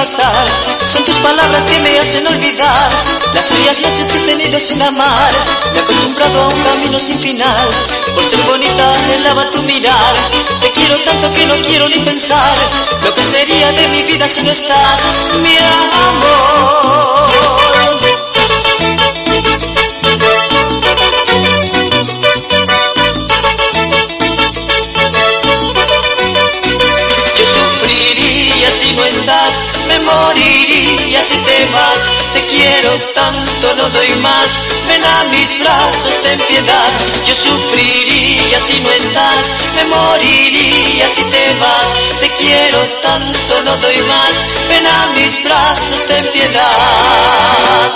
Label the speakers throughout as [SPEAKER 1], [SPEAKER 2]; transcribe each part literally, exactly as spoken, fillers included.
[SPEAKER 1] pasar. Son tus palabras que me hacen olvidar las frías noches que he tenido sin amar. Me he acostumbrado a un camino sin final. Por ser bonita helaba tu mirar. Te quiero tanto que no quiero ni pensar lo que sería de mi vida si no estás, mi amor. Si no estás, me moriría si te vas. Te quiero tanto, no doy más. Ven a mis brazos, ten piedad. Yo sufriría si no estás, me moriría si te vas. Te quiero tanto, no doy más. Ven a mis brazos, ten piedad.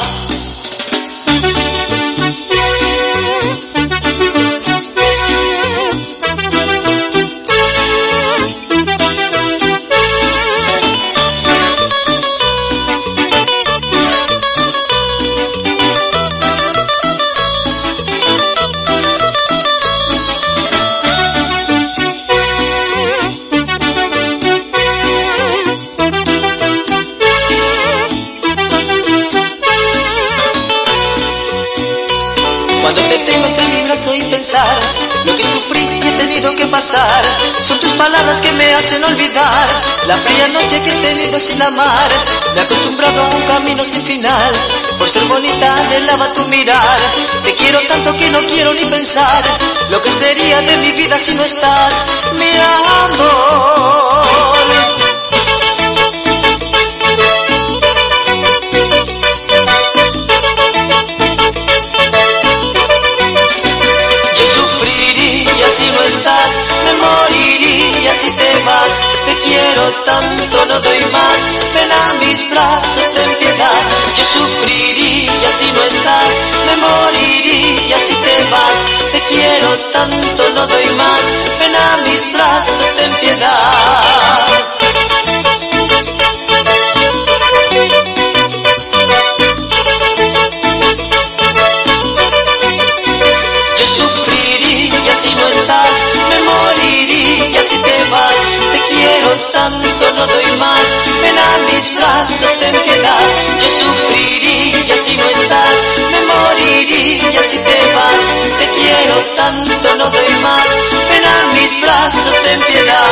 [SPEAKER 1] Cuando te tengo entre mi brazo y pensar lo que sufrí y he tenido que pasar. Son tus palabras que me hacen olvidar la fría noche que he tenido sin amar. Me he acostumbrado a un camino sin final. Por ser bonita anhelaba tu mirar. Te quiero tanto que no quiero ni pensar lo que sería de mi vida si no estás, mi amor. Si no estás, me moriría si te vas. Te quiero tanto, no doy más. Ven a mis brazos, ten piedad. Yo sufriría si no estás, me moriría si te vas. Te quiero tanto, no doy más. Ven a mis brazos, ten piedad. Si te vas, te quiero tanto, no doy más. Ven a mis brazos, ten piedad. Yo sufriría si no estás, me moriría si te vas. Te quiero tanto, no doy más. Ven a mis brazos, ten piedad.